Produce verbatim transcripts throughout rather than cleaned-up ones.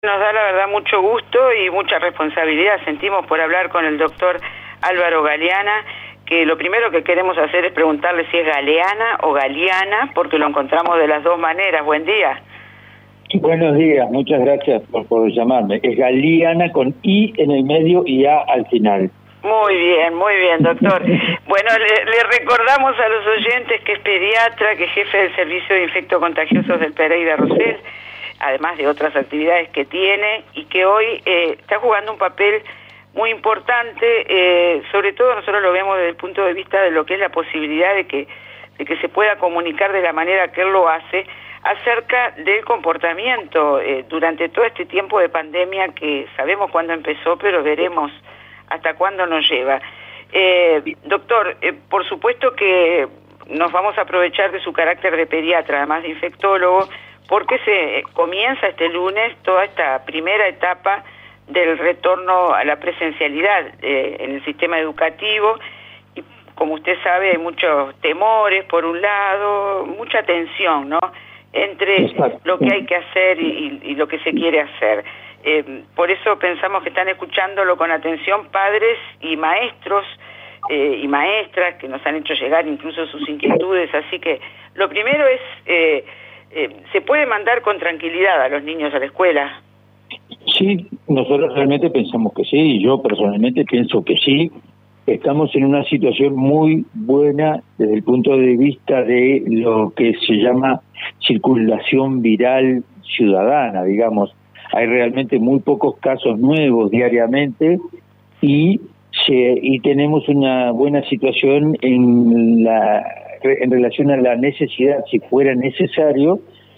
Nos da la verdad mucho gusto y mucha responsabilidad sentimos por hablar con el doctor Álvaro Galeana, que lo primero que queremos hacer es preguntarle si es Galeana o Galiana, porque lo encontramos de las dos maneras. Buen día. Buenos días, muchas gracias por, por llamarme. Es Galeana con I en el medio y A al final. Muy bien, muy bien, doctor. Bueno, le, le recordamos a los oyentes que es pediatra, que es jefe del Servicio de Infectocontagiosos del Pereira Rosell, además de otras actividades que tiene, y que hoy eh, está jugando un papel muy importante, eh, sobre todo nosotros lo vemos desde el punto de vista de lo que es la posibilidad de que, de que se pueda comunicar de la manera que él lo hace, acerca del comportamiento eh, durante todo este tiempo de pandemia que sabemos cuándo empezó, pero veremos hasta cuándo nos lleva. Eh, doctor, eh, por supuesto que nos vamos a aprovechar de su carácter de pediatra, además de infectólogo, porque se comienza este lunes toda esta primera etapa del retorno a la presencialidad eh, en el sistema educativo, y como usted sabe hay muchos temores por un lado, mucha tensión, ¿no?, entre lo que hay que hacer y, y, y lo que se quiere hacer. Eh, por eso pensamos que están escuchándolo con atención padres y maestros eh, y maestras que nos han hecho llegar incluso sus inquietudes, así que lo primero es, eh, eh, ¿se puede mandar con tranquilidad a los niños a la escuela? Sí, nosotros realmente pensamos que sí, y yo personalmente pienso que sí. Estamos en una situación muy buena desde el punto de vista de lo que se llama circulación viral ciudadana, digamos. Hay realmente muy pocos casos nuevos diariamente y se, y tenemos una buena situación en la en relación a la necesidad, si fuera necesario,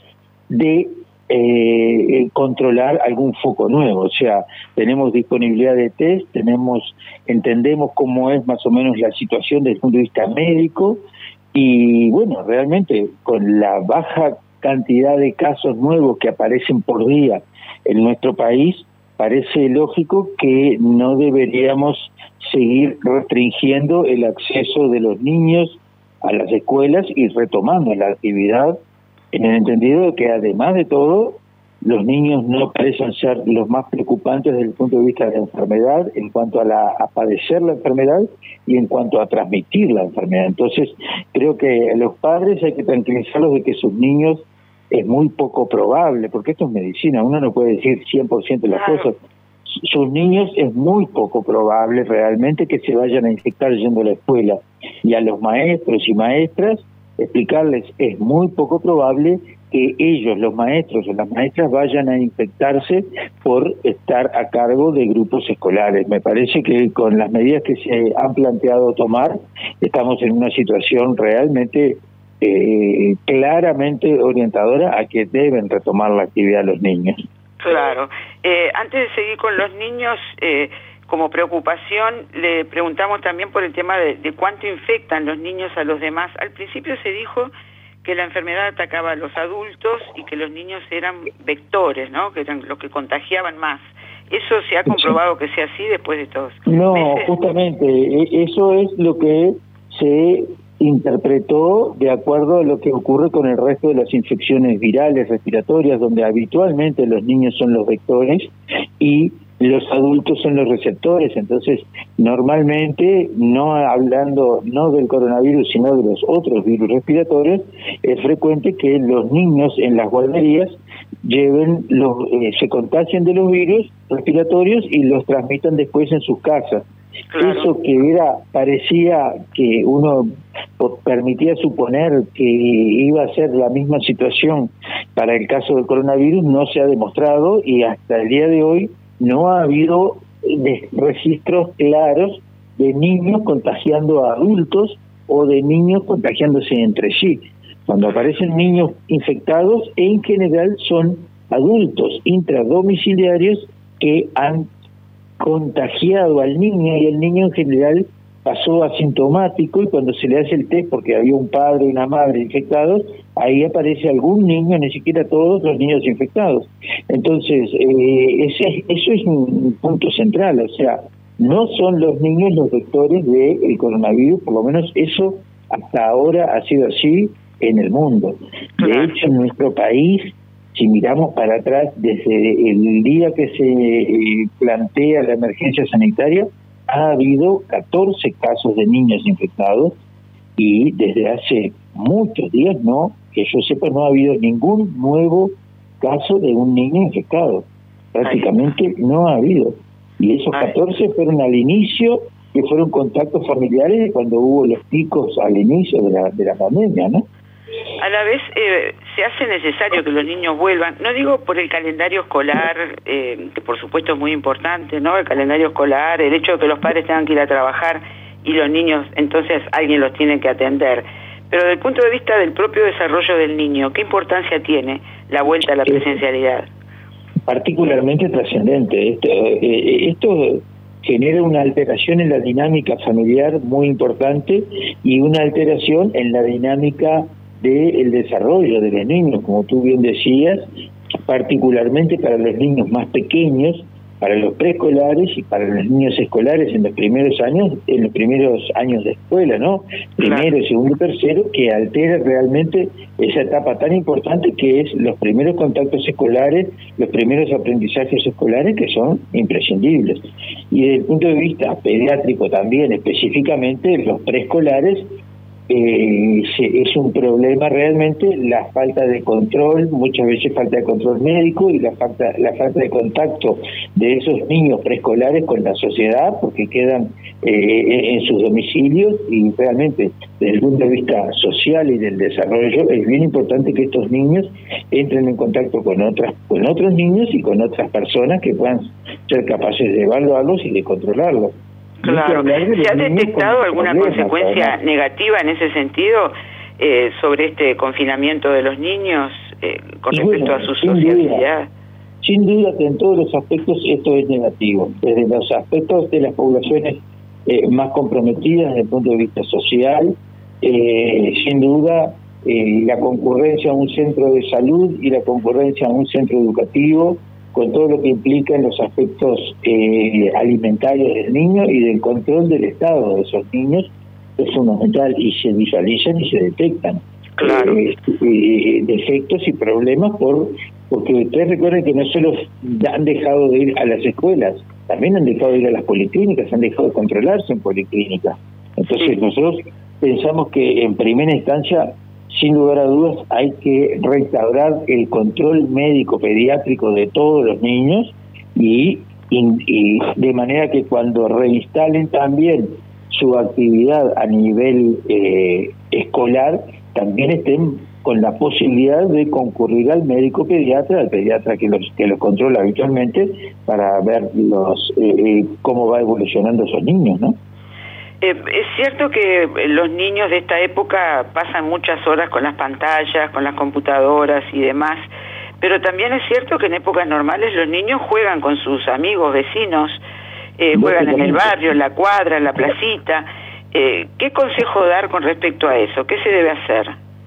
de eh, controlar algún foco nuevo. O sea, tenemos disponibilidad de test, tenemos entendemos cómo es más o menos la situación desde el punto de vista médico y bueno, realmente con la baja cantidad de casos nuevos que aparecen por día en nuestro país, parece lógico que no deberíamos seguir restringiendo el acceso de los niños a las escuelas y retomando la actividad, en el entendido de que además de todo, los niños no parecen ser los más preocupantes desde el punto de vista de la enfermedad, en cuanto a, la, a padecer la enfermedad y en cuanto a transmitir la enfermedad. Entonces, creo que a los padres hay que tranquilizarlos de que sus niños es muy poco probable, porque esto es medicina, uno no puede decir cien por ciento de las claro. cosas. Sus niños es muy poco probable realmente que se vayan a infectar yendo a la escuela. Y a los maestros y maestras, explicarles, es muy poco probable que ellos, los maestros o las maestras, vayan a infectarse por estar a cargo de grupos escolares. Me parece que con las medidas que se han planteado tomar, estamos en una situación realmente eh, claramente orientadora a que deben retomar la actividad los niños. Claro. Eh, antes de seguir con los niños, eh, como preocupación, le preguntamos también por el tema de, de cuánto infectan los niños a los demás. Al principio se dijo que la enfermedad atacaba a los adultos y que los niños eran vectores, ¿no?, que eran los que contagiaban más. ¿Eso se ha comprobado que sea así después de todos No, meses? Justamente, eso es lo que se interpretó de acuerdo a lo que ocurre con el resto de las infecciones virales respiratorias, donde habitualmente los niños son los vectores y los adultos son los receptores. Entonces, normalmente, no hablando no del coronavirus, sino de los otros virus respiratorios, es frecuente que los niños en las guarderías lleven los, eh, se contagien de los virus respiratorios y los transmitan después en sus casas. Claro. Eso que era, parecía que uno permitía suponer que iba a ser la misma situación para el caso del coronavirus, no se ha demostrado y hasta el día de hoy no ha habido registros claros de niños contagiando a adultos o de niños contagiándose entre sí. Cuando aparecen niños infectados, en general son adultos intradomiciliarios que han contagiado al niño y el niño en general pasó asintomático, y cuando se le hace el test porque había un padre y una madre infectados, ahí aparece algún niño, ni siquiera todos los niños infectados. Entonces, eh, ese, eso es un punto central, o sea, no son los niños los vectores del coronavirus, por lo menos eso hasta ahora ha sido así en el mundo. De hecho, en nuestro país si miramos para atrás, desde el día que se eh, plantea la emergencia sanitaria, ha habido catorce casos de niños infectados y desde hace muchos días, no, que yo sepa, no ha habido ningún nuevo caso de un niño infectado. Prácticamente no ha habido. Y esos catorce fueron al inicio, que fueron contactos familiares cuando hubo los picos al inicio de la, de la pandemia, ¿no? A la vez eh, se hace necesario que los niños vuelvan, no digo por el calendario escolar, eh, que por supuesto es muy importante, ¿no? El calendario escolar, el hecho de que los padres tengan que ir a trabajar y los niños, entonces alguien los tiene que atender. Pero desde el punto de vista del propio desarrollo del niño, ¿qué importancia tiene la vuelta a la presencialidad? Particularmente trascendente. Esto, eh, esto genera una alteración en la dinámica familiar muy importante y una alteración en la dinámica del desarrollo de los niños, como tú bien decías, particularmente para los niños más pequeños, para los preescolares y para los niños escolares en los primeros años, en los primeros años de escuela, ¿no? Primero, segundo, tercero, que altera realmente esa etapa tan importante que es los primeros contactos escolares, los primeros aprendizajes escolares que son imprescindibles. Y desde el punto de vista pediátrico también, específicamente, los preescolares, Eh, es un problema realmente la falta de control, muchas veces falta de control médico y la falta la falta de contacto de esos niños preescolares con la sociedad, porque quedan eh, en sus domicilios, y realmente desde el punto de vista social y del desarrollo es bien importante que estos niños entren en contacto con otras con otros niños y con otras personas que puedan ser capaces de evaluarlos y de controlarlos. Claro. ¿Se ha detectado alguna consecuencia negativa en ese sentido eh, sobre este confinamiento de los niños eh, con respecto bueno, a su sociabilidad? Sin duda que en todos los aspectos esto es negativo, desde los aspectos de las poblaciones eh, más comprometidas desde el punto de vista social, eh, sin duda eh, la concurrencia a un centro de salud y la concurrencia a un centro educativo, con todo lo que implica en los aspectos eh, alimentarios del niño y del control del estado de esos niños, es fundamental, y se visualizan y se detectan claro. eh, eh, defectos y problemas, por porque ustedes recuerden que no solo han dejado de ir a las escuelas, también han dejado de ir a las policlínicas, han dejado de controlarse en policlínicas. Entonces sí. Nosotros pensamos que en primera instancia, sin lugar a dudas, hay que restaurar el control médico pediátrico de todos los niños y, y, y de manera que cuando reinstalen también su actividad a nivel eh, escolar, también estén con la posibilidad de concurrir al médico pediatra, al pediatra que los que los controla habitualmente, para ver los eh, cómo va evolucionando esos niños, ¿no? Eh, es cierto que los niños de esta época pasan muchas horas con las pantallas, con las computadoras y demás, pero también es cierto que en épocas normales los niños juegan con sus amigos, vecinos, eh, juegan en el barrio, en la cuadra, en la placita. Eh, ¿Qué consejo dar con respecto a eso? ¿Qué se debe hacer?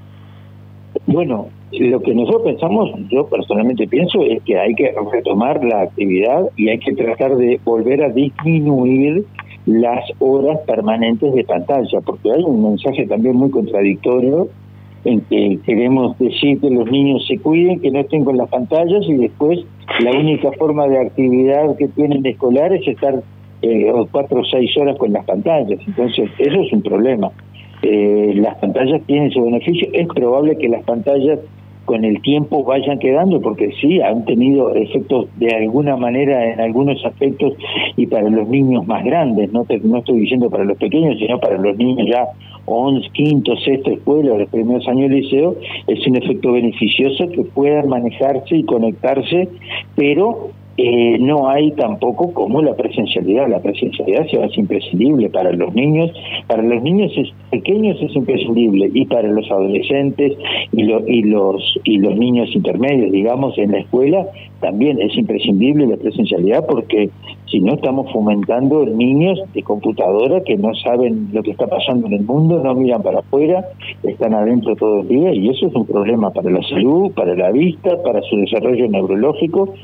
Bueno, lo que nosotros pensamos, yo personalmente pienso, es que hay que retomar la actividad y hay que tratar de volver a disminuir las horas permanentes de pantalla, porque hay un mensaje también muy contradictorio en que queremos decir que los niños se cuiden, que no estén con las pantallas, y después la única forma de actividad que tienen escolar es estar eh, cuatro o seis horas con las pantallas. Entonces eso es un problema. Eh, las pantallas tienen su beneficio, es probable que las pantallas con el tiempo vayan quedando, porque sí, han tenido efectos de alguna manera en algunos aspectos, y para los niños más grandes, no, te, no estoy diciendo para los pequeños, sino para los niños ya once, quinto, sexto escuela, los primeros años de liceo, es un efecto beneficioso que puedan manejarse y conectarse, pero Eh, no hay tampoco como la presencialidad. La presencialidad se hace imprescindible para los niños, para los niños es, pequeños es imprescindible, y para los adolescentes y, lo, y los y los niños intermedios, digamos, en la escuela también es imprescindible la presencialidad, porque si no estamos fomentando niños de computadora que no saben lo que está pasando en el mundo, no miran para afuera, están adentro todo el día, y eso es un problema para la salud, para la vista, para su desarrollo neurológico,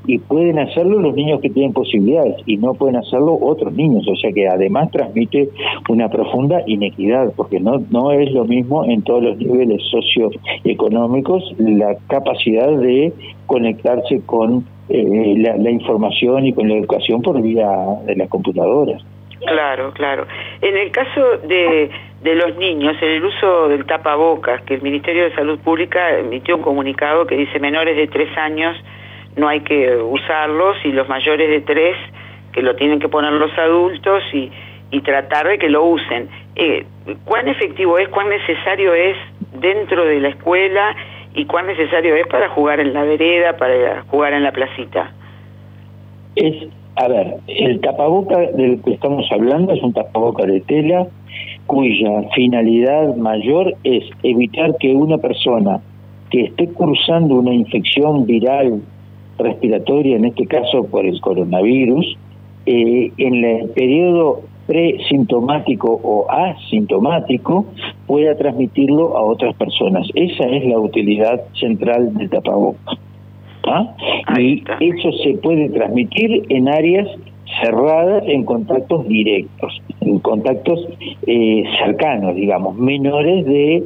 y pueden hacerlo los niños que tienen posibilidades y no pueden hacerlo otros niños, o sea que además transmite una profunda inequidad, porque no no es lo mismo en todos los niveles socioeconómicos la capacidad de conectarse con eh, la, la información y con la educación por vía de las computadoras. Claro, claro. En el caso de, de los niños, en el uso del tapabocas, que el Ministerio de Salud Pública emitió un comunicado que dice menores de tres años no hay que usarlos y los mayores de tres que lo tienen que poner los adultos y, y tratar de que lo usen. Eh, ¿Cuán efectivo es, cuán necesario es dentro de la escuela y cuán necesario es para jugar en la vereda, para jugar en la placita? Es, a ver, el tapaboca del que estamos hablando es un tapaboca de tela cuya finalidad mayor es evitar que una persona que esté cursando una infección viral respiratoria, en este caso por el coronavirus, eh, en el periodo presintomático o asintomático pueda transmitirlo a otras personas. Esa es la utilidad central del tapabocas. ¿Ah? Y eso se puede transmitir en áreas cerradas, en contactos directos, en contactos eh, cercanos, digamos, menores de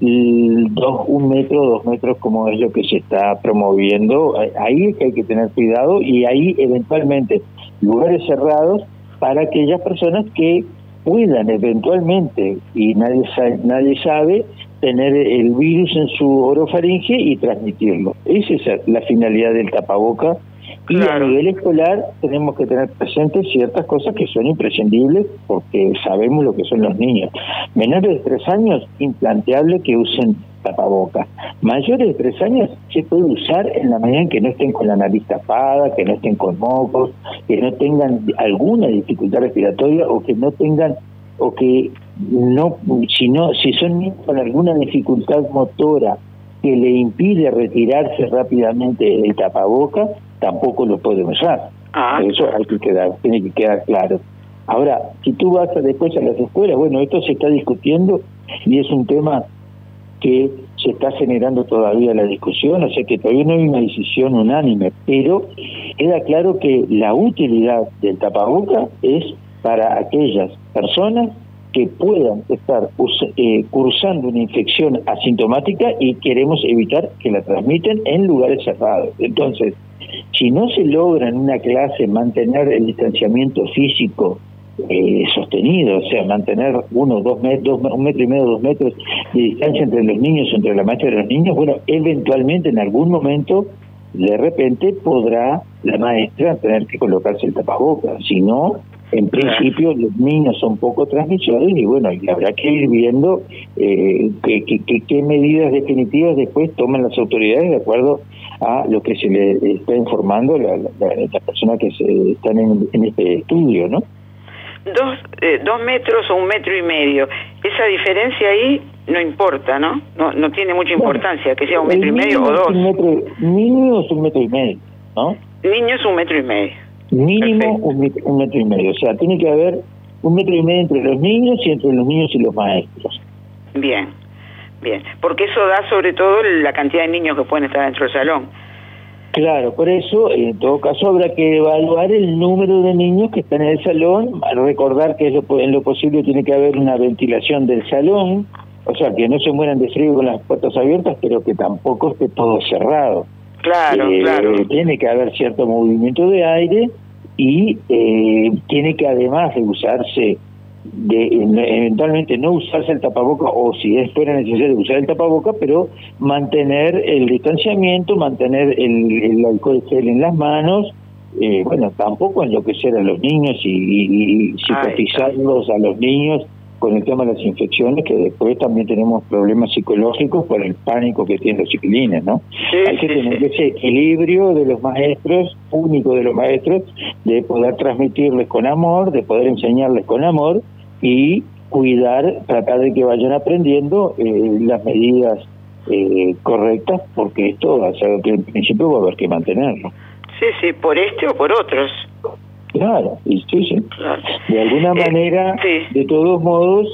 dos, un metro, dos metros, como es lo que se está promoviendo. Ahí es que hay que tener cuidado, y ahí eventualmente lugares cerrados para aquellas personas que puedan eventualmente, y nadie sabe, nadie sabe, tener el virus en su orofaringe y transmitirlo. Esa es la finalidad del tapaboca. Y claro, a nivel escolar tenemos que tener presentes ciertas cosas que son imprescindibles porque sabemos lo que son los niños. Menores de tres años, implanteable que usen tapabocas. Mayores de tres años se puede usar en la medida en que no estén con la nariz tapada, que no estén con mocos, que no tengan alguna dificultad respiratoria o que no tengan, o que no, si no, si son niños con alguna dificultad motora que le impide retirarse rápidamente el tapaboca, tampoco lo pueden usar. Ah. Eso hay que quedar, tiene que quedar claro. Ahora, si tú vas después a las escuelas, bueno, esto se está discutiendo y es un tema que se está generando todavía la discusión, o sea que todavía no hay una decisión unánime, pero queda claro que la utilidad del tapaboca es para aquellas personas que puedan estar eh, cursando una infección asintomática y queremos evitar que la transmiten en lugares cerrados. Entonces, si no se logra en una clase mantener el distanciamiento físico eh, sostenido, o sea, mantener uno, dos metros, dos, un metro y medio, dos metros de distancia entre los niños, entre la maestra y los niños, bueno, eventualmente en algún momento, de repente podrá la maestra tener que colocarse el tapabocas, si no, en principio los niños son poco transmisores y bueno, y habrá que ir viendo eh, qué que, que, que medidas definitivas después toman las autoridades de acuerdo a lo que se le está informando la, la, las personas que se están en, en este estudio, ¿no? Dos, eh, dos metros o un metro y medio, esa diferencia ahí no importa, ¿no? No, no tiene mucha importancia, bueno, que sea un metro y medio o dos. Un metro, niño es un metro y medio, ¿no? Niño es un metro y medio. Mínimo un metro, un metro y medio, o sea, tiene que haber un metro y medio entre los niños y entre los niños y los maestros. Bien, bien, porque eso da sobre todo la cantidad de niños que pueden estar dentro del salón. Claro, por eso, en todo caso, habrá que evaluar el número de niños que están en el salón, recordar que es lo, en lo posible tiene que haber una ventilación del salón, o sea, que no se mueran de frío con las puertas abiertas, pero que tampoco esté todo cerrado. Claro, eh, claro. Tiene que haber cierto movimiento de aire y eh, tiene que además de usarse, de eventualmente no usarse el tapaboca o si es fuera necesario usar el tapaboca, pero mantener el distanciamiento, mantener el, el alcohol gel en las manos, eh, bueno, tampoco enloquecer a los niños y, y, y psicotizarlos a los niños con el tema de las infecciones, que después también tenemos problemas psicológicos por el pánico que tienen los chiquilines, ¿no? Sí, Hay que sí, tener sí. ese equilibrio de los maestros, único de los maestros, de poder transmitirles con amor, de poder enseñarles con amor y cuidar, tratar de que vayan aprendiendo eh, las medidas eh, correctas, porque esto es algo que en principio va a haber que mantenerlo. Sí, sí, por este o por otros. Claro, y sí, sí. Claro. De alguna manera, eh, sí. de todos modos,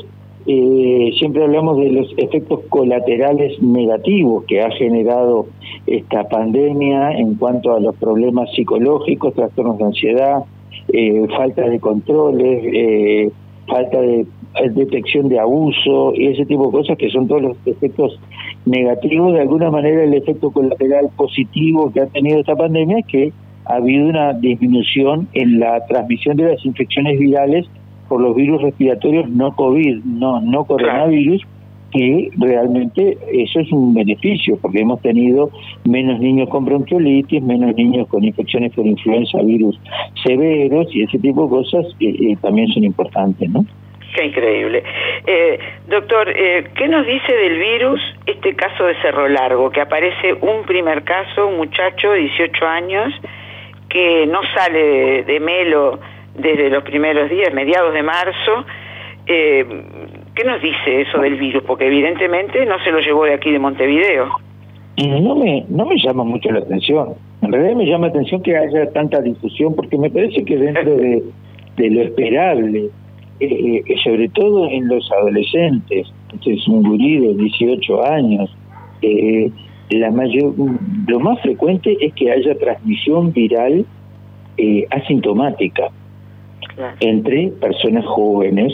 eh, siempre hablamos de los efectos colaterales negativos que ha generado esta pandemia en cuanto a los problemas psicológicos, trastornos de ansiedad, eh, falta de controles, eh, falta de detección de abuso y ese tipo de cosas que son todos los efectos negativos. De alguna manera el efecto colateral positivo que ha tenido esta pandemia es que ha habido una disminución en la transmisión de las infecciones virales por los virus respiratorios no COVID, no, no coronavirus, que realmente eso es un beneficio, porque hemos tenido menos niños con bronquiolitis, menos niños con infecciones por influenza virus severos, y ese tipo de cosas eh, eh, también son importantes, ¿no? Qué increíble. Eh, doctor, eh, ¿qué nos dice del virus este caso de Cerro Largo? Que aparece un primer caso, un muchacho de dieciocho años, que no sale de, de Melo desde los primeros días, mediados de marzo. Eh, ¿Qué nos dice eso del virus? Porque evidentemente no se lo llevó de aquí de Montevideo. No me, no me llama mucho la atención. En realidad me llama la atención que haya tanta difusión, porque me parece que dentro de, de lo esperable, eh, eh, sobre todo en los adolescentes, este es un gurí de dieciocho años, eh, la mayor, lo más frecuente es que haya transmisión viral eh, asintomática entre personas jóvenes,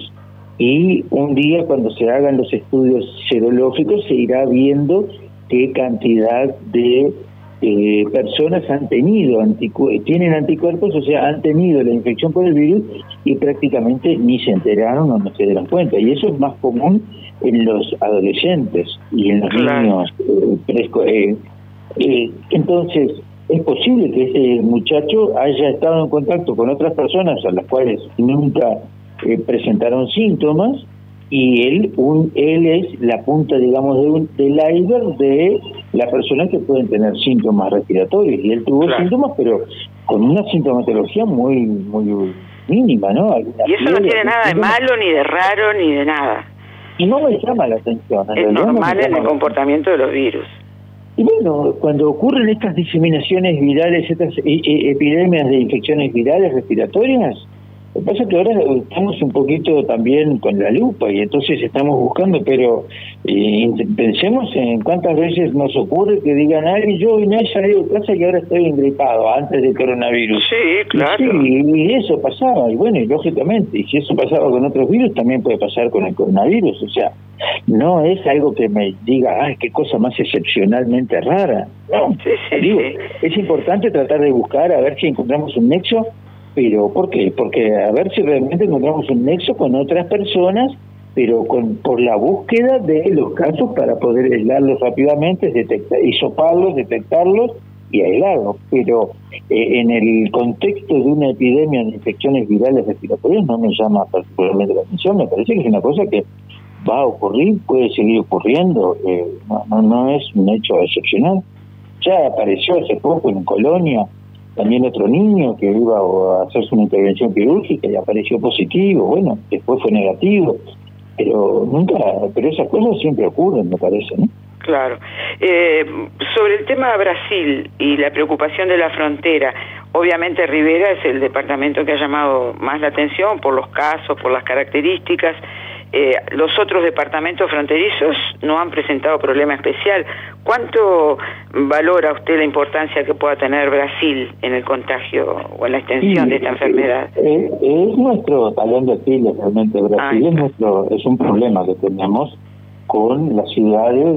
y un día cuando se hagan los estudios serológicos se irá viendo qué cantidad de eh, personas han tenido anticu- tienen anticuerpos, o sea, han tenido la infección por el virus y prácticamente ni se enteraron o no se dieron cuenta, y eso es más común en los adolescentes y en los claro. niños eh, fresco, eh, eh, entonces es posible que ese muchacho haya estado en contacto con otras personas a las cuales nunca eh, presentaron síntomas, y él un él es la punta, digamos, de un, del iceberg de las personas que pueden tener síntomas respiratorios, y él tuvo claro. síntomas, pero con una sintomatología muy muy mínima, ¿no? Alguna y eso no tiene nada de malo, ni de raro, ni de nada. Y no me llama la atención. Es normal en el comportamiento de los virus. Y bueno, cuando ocurren estas diseminaciones virales, estas e e epidemias de infecciones virales respiratorias, lo que pasa es que ahora estamos un poquito también con la lupa, y entonces estamos buscando, pero eh, pensemos en cuántas veces nos ocurre que digan, ay, yo no he salido de casa y ahora estoy engripado antes del coronavirus. Sí, claro. Y, sí, y eso pasaba, y bueno, y lógicamente, y si eso pasaba con otros virus, también puede pasar con el coronavirus, o sea, no es algo que me diga, ay, qué cosa más excepcionalmente rara. No, sí, sí, digo, sí. Es importante tratar de buscar a ver si encontramos un nexo. Pero ¿por qué? Porque a ver si realmente encontramos un nexo con otras personas, pero con por la búsqueda de los casos para poder aislarlos rápidamente, detectar, hisoparlos, detectarlos y aislarlos. Pero eh, en el contexto de una epidemia de infecciones virales respiratorias no me llama particularmente la atención. Me parece que es una cosa que va a ocurrir, puede seguir ocurriendo, eh, no, no, no es un hecho excepcional. Ya apareció hace poco en Colonia también otro niño que iba a hacerse una intervención quirúrgica y apareció positivo, bueno, después fue negativo, pero nunca, pero esas cosas siempre ocurren, me parece, ¿no? Claro. Eh, sobre el tema de Brasil y la preocupación de la frontera, obviamente Rivera es el departamento que ha llamado más la atención por los casos, por las características. Eh, los otros departamentos fronterizos no han presentado problema especial. ¿Cuánto valora usted la importancia que pueda tener Brasil en el contagio o en la extensión sí, de esta enfermedad? Es, es nuestro talón de Aquiles, realmente. Brasil es, nuestro, es un problema que tenemos con las ciudades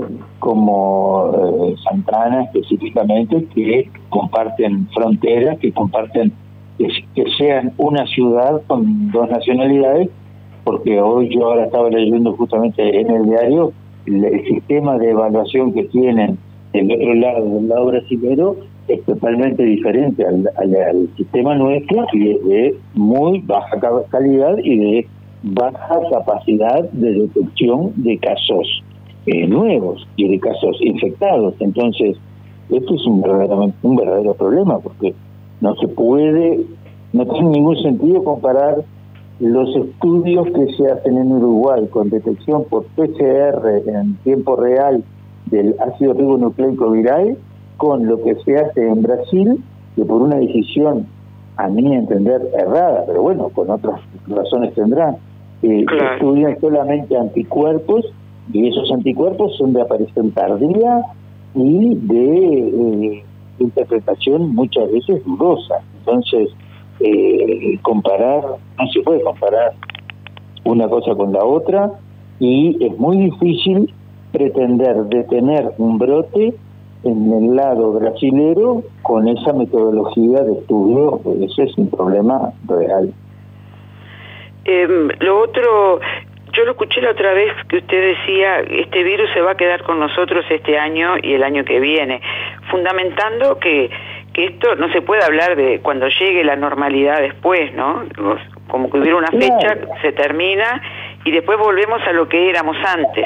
como eh, Santana específicamente, que comparten fronteras, que comparten, que, que sean una ciudad con dos nacionalidades, porque hoy yo ahora estaba leyendo justamente en el diario el, el sistema de evaluación que tienen del otro lado, del lado brasilero, es totalmente diferente al, al, al sistema nuestro, y es de muy baja calidad y de baja capacidad de detección de casos eh, nuevos y de casos infectados. Entonces, esto es un verdadero, un verdadero problema, porque no se puede, no tiene ningún sentido comparar los estudios que se hacen en Uruguay con detección por P C R en tiempo real del ácido ribonucleico viral con lo que se hace en Brasil, que por una decisión, a mi entender, errada, pero bueno, con otras razones tendrán, Eh, claro. Estudian solamente anticuerpos y esos anticuerpos son de aparición tardía y de eh, interpretación muchas veces dudosa. Entonces, eh, comparar, no se puede comparar una cosa con la otra y es muy difícil pretender detener un brote en el lado brasilero con esa metodología de estudio. Ese es un problema real. Eh, lo otro, yo lo escuché la otra vez que usted decía, este virus se va a quedar con nosotros este año y el año que viene, fundamentando que, que esto no se puede hablar de cuando llegue la normalidad después, ¿no? Como que hubiera una fecha, claro, se termina y después volvemos a lo que éramos antes.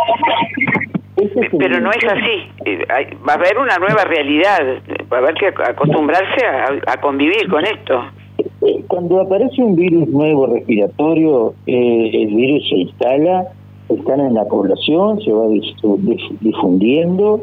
Pero no es así, va a haber una nueva realidad, va a haber que acostumbrarse a, a convivir con esto. Cuando aparece un virus nuevo respiratorio, eh, el virus se instala, está en la población, se va difundiendo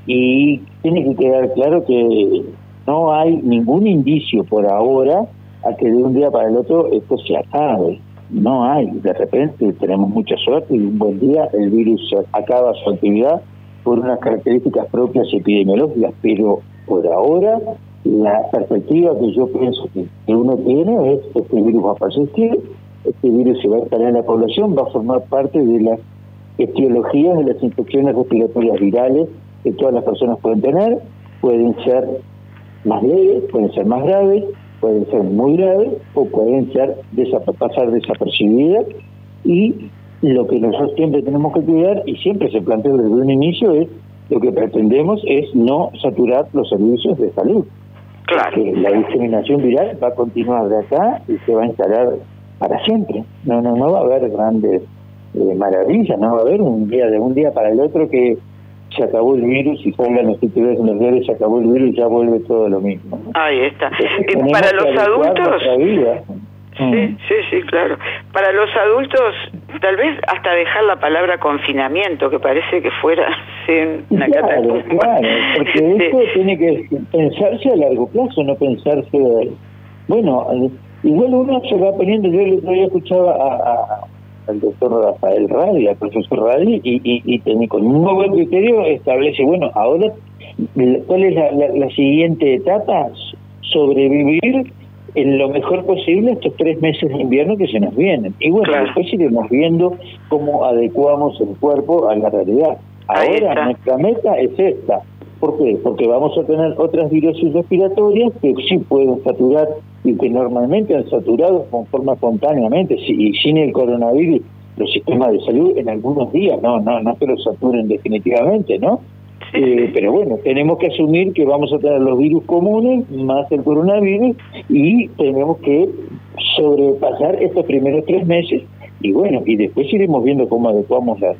y tiene que quedar claro que no hay ningún indicio por ahora a que de un día para el otro esto se acabe. No hay, de repente tenemos mucha suerte y un buen día el virus acaba su actividad por unas características propias epidemiológicas, pero por ahora la perspectiva que yo pienso que, que uno tiene es que este virus va a persistir, este virus se va a instalar en la población, va a formar parte de las etiologías de las infecciones respiratorias virales que todas las personas pueden tener, pueden ser más leves, pueden ser más graves, pueden ser muy graves o pueden ser desap- pasar desapercibidas, y lo que nosotros siempre tenemos que cuidar, y siempre se planteó desde un inicio, es lo que pretendemos es no saturar los servicios de salud. Claro. Porque la diseminación viral va a continuar de acá y se va a instalar para siempre. No, no, no va a haber grandes eh, maravillas, no va a haber un día de un día para el otro que se acabó el virus y salgan los titulares en los diarios, se acabó el virus y ya vuelve todo lo mismo, ¿no? Ahí está. Eh, para los adultos, sí, mm. sí, sí, claro. Para los adultos, tal vez hasta dejar la palabra confinamiento, que parece que fuera sí, una claro, catástrofe. Claro, porque esto tiene que pensarse a largo plazo, no pensarse, bueno, igual uno se va poniendo. Yo el otro día escuchaba a, a al doctor Rafael Radi, al profesor Radi, y, y, y ten, con un nuevo criterio establece, bueno, ahora, ¿cuál es la, la, la siguiente etapa? Sobrevivir en lo mejor posible estos tres meses de invierno que se nos vienen. Y bueno, claro, después iremos viendo cómo adecuamos el cuerpo a la realidad. Ahora nuestra meta es esta. ¿Por qué? Porque vamos a tener otras virosis respiratorias que sí pueden saturar y que normalmente han saturado con forma espontáneamente, y sin el coronavirus, los sistemas de salud en algunos días, no, no, no que los saturen definitivamente, ¿no? Eh, pero bueno, tenemos que asumir que vamos a tener los virus comunes más el coronavirus y tenemos que sobrepasar estos primeros tres meses y bueno, y después iremos viendo cómo adecuamos la,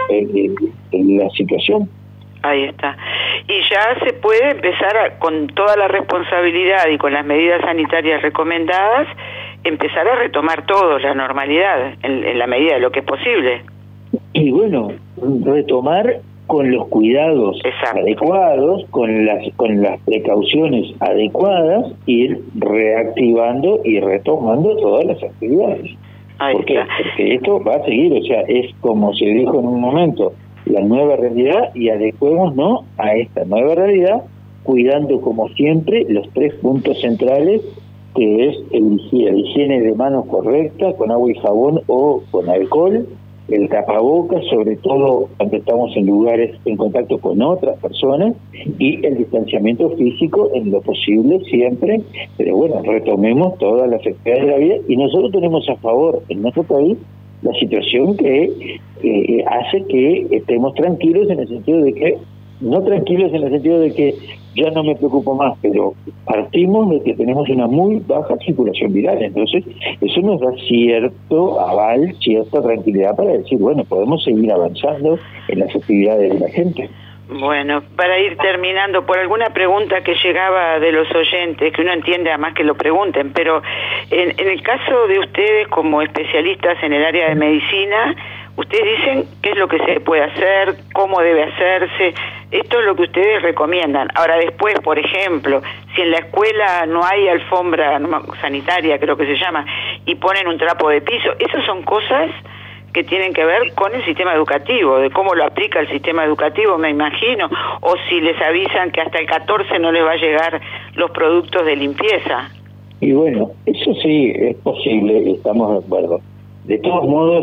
la, la, la situación. Ahí está. Y ya se puede empezar a, con toda la responsabilidad y con las medidas sanitarias recomendadas, empezar a retomar todo, la normalidad, en, en la medida de lo que es posible. Y bueno, retomar con los cuidados Exacto. adecuados, con las con las precauciones adecuadas, ir reactivando y retomando todas las actividades. Ahí ¿Por qué? Está. Porque esto va a seguir, o sea, es como se dijo en un momento, la nueva realidad, y adecuémonos a esta nueva realidad, cuidando como siempre los tres puntos centrales, que es el, la higiene de manos correcta, con agua y jabón o con alcohol, el tapabocas, sobre todo cuando estamos en lugares en contacto con otras personas, y el distanciamiento físico en lo posible siempre, pero bueno, retomemos todas las actividades de la vida, y nosotros tenemos a favor en nuestro país la situación que eh, hace que estemos tranquilos en el sentido de que, no tranquilos en el sentido de que ya no me preocupo más, pero partimos de que tenemos una muy baja circulación viral, entonces eso nos da cierto aval, cierta tranquilidad para decir, bueno, podemos seguir avanzando en las actividades de la gente. Bueno, para ir terminando, por alguna pregunta que llegaba de los oyentes, que uno entiende además que lo pregunten, pero en, en el caso de ustedes como especialistas en el área de medicina, ustedes dicen qué es lo que se puede hacer, cómo debe hacerse, esto es lo que ustedes recomiendan. Ahora después, por ejemplo, si en la escuela no hay alfombra no, sanitaria, creo que se llama, y ponen un trapo de piso. Esas son cosas que tienen que ver con el sistema educativo, de cómo lo aplica el sistema educativo, me imagino, o si les avisan que hasta el catorce no les va a llegar los productos de limpieza. Y bueno, eso sí es posible, estamos de acuerdo. De todos modos,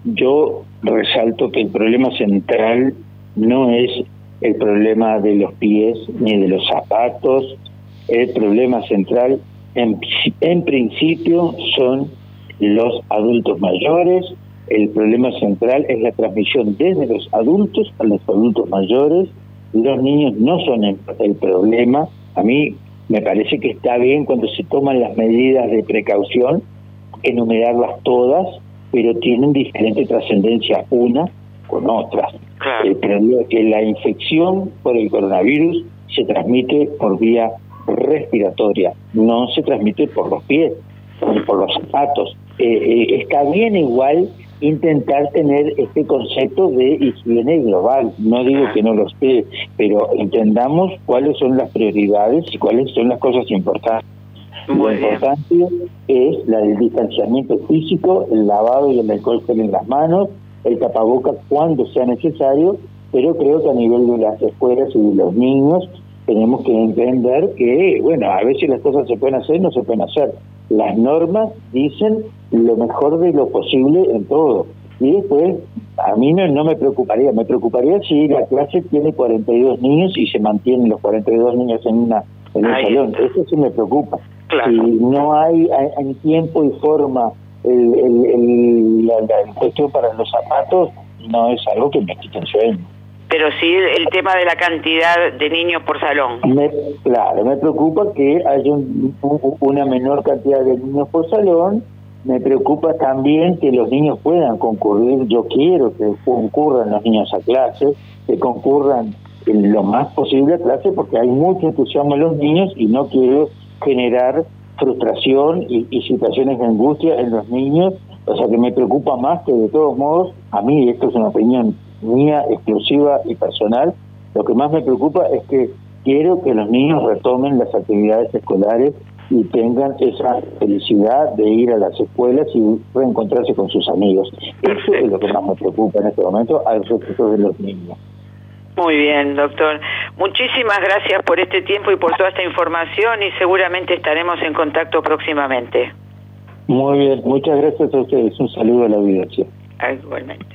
yo resalto que el problema central no es el problema de los pies ni de los zapatos. El problema central en, en principio son los adultos mayores. El problema central es la transmisión desde los adultos a los adultos mayores. Los niños no son el, el problema. A mí me parece que está bien cuando se toman las medidas de precaución, enumerarlas todas, pero tienen diferente trascendencia una con otras. Claro. El problema es que la infección por el coronavirus se transmite por vía respiratoria, no se transmite por los pies ni por los zapatos. Eh, eh, está bien igual intentar tener este concepto de higiene global, no digo que no lo esté, pero entendamos cuáles son las prioridades y cuáles son las cosas importantes. Muy Lo bien. importante es la del distanciamiento físico, el lavado y el alcohol gel en las manos, el tapabocas cuando sea necesario, pero creo que a nivel de las escuelas y de los niños tenemos que entender que, bueno, a veces las cosas se pueden hacer, no se pueden hacer. Las normas dicen lo mejor de lo posible en todo. Y después, a mí no, no me preocuparía, me preocuparía si la clase tiene cuarenta y dos niños y se mantienen los cuarenta y dos niños en una en un Ahí salón. está. Eso sí me preocupa. Claro. Si no hay en tiempo y forma el, el, el, la, la cuestión para los zapatos, no es algo que me quite el sueño. Pero sí el tema de la cantidad de niños por salón. Me, claro, me preocupa que haya un, un, una menor cantidad de niños por salón. Me preocupa también que los niños puedan concurrir. Yo quiero que concurran los niños a clase, que concurran en lo más posible a clase, porque hay mucho entusiasmo en los niños y no quiero generar frustración y, y situaciones de angustia en los niños. O sea que me preocupa más que, de todos modos, a mí, esto es una opinión mía, exclusiva y personal, lo que más me preocupa es que quiero que los niños retomen las actividades escolares y tengan esa felicidad de ir a las escuelas y reencontrarse con sus amigos. Eso es lo que más me preocupa en este momento al respecto de los niños. Muy bien, doctor. Muchísimas gracias por este tiempo y por toda esta información y seguramente estaremos en contacto próximamente. Muy bien, muchas gracias a ustedes. Un saludo a la audiencia. Igualmente.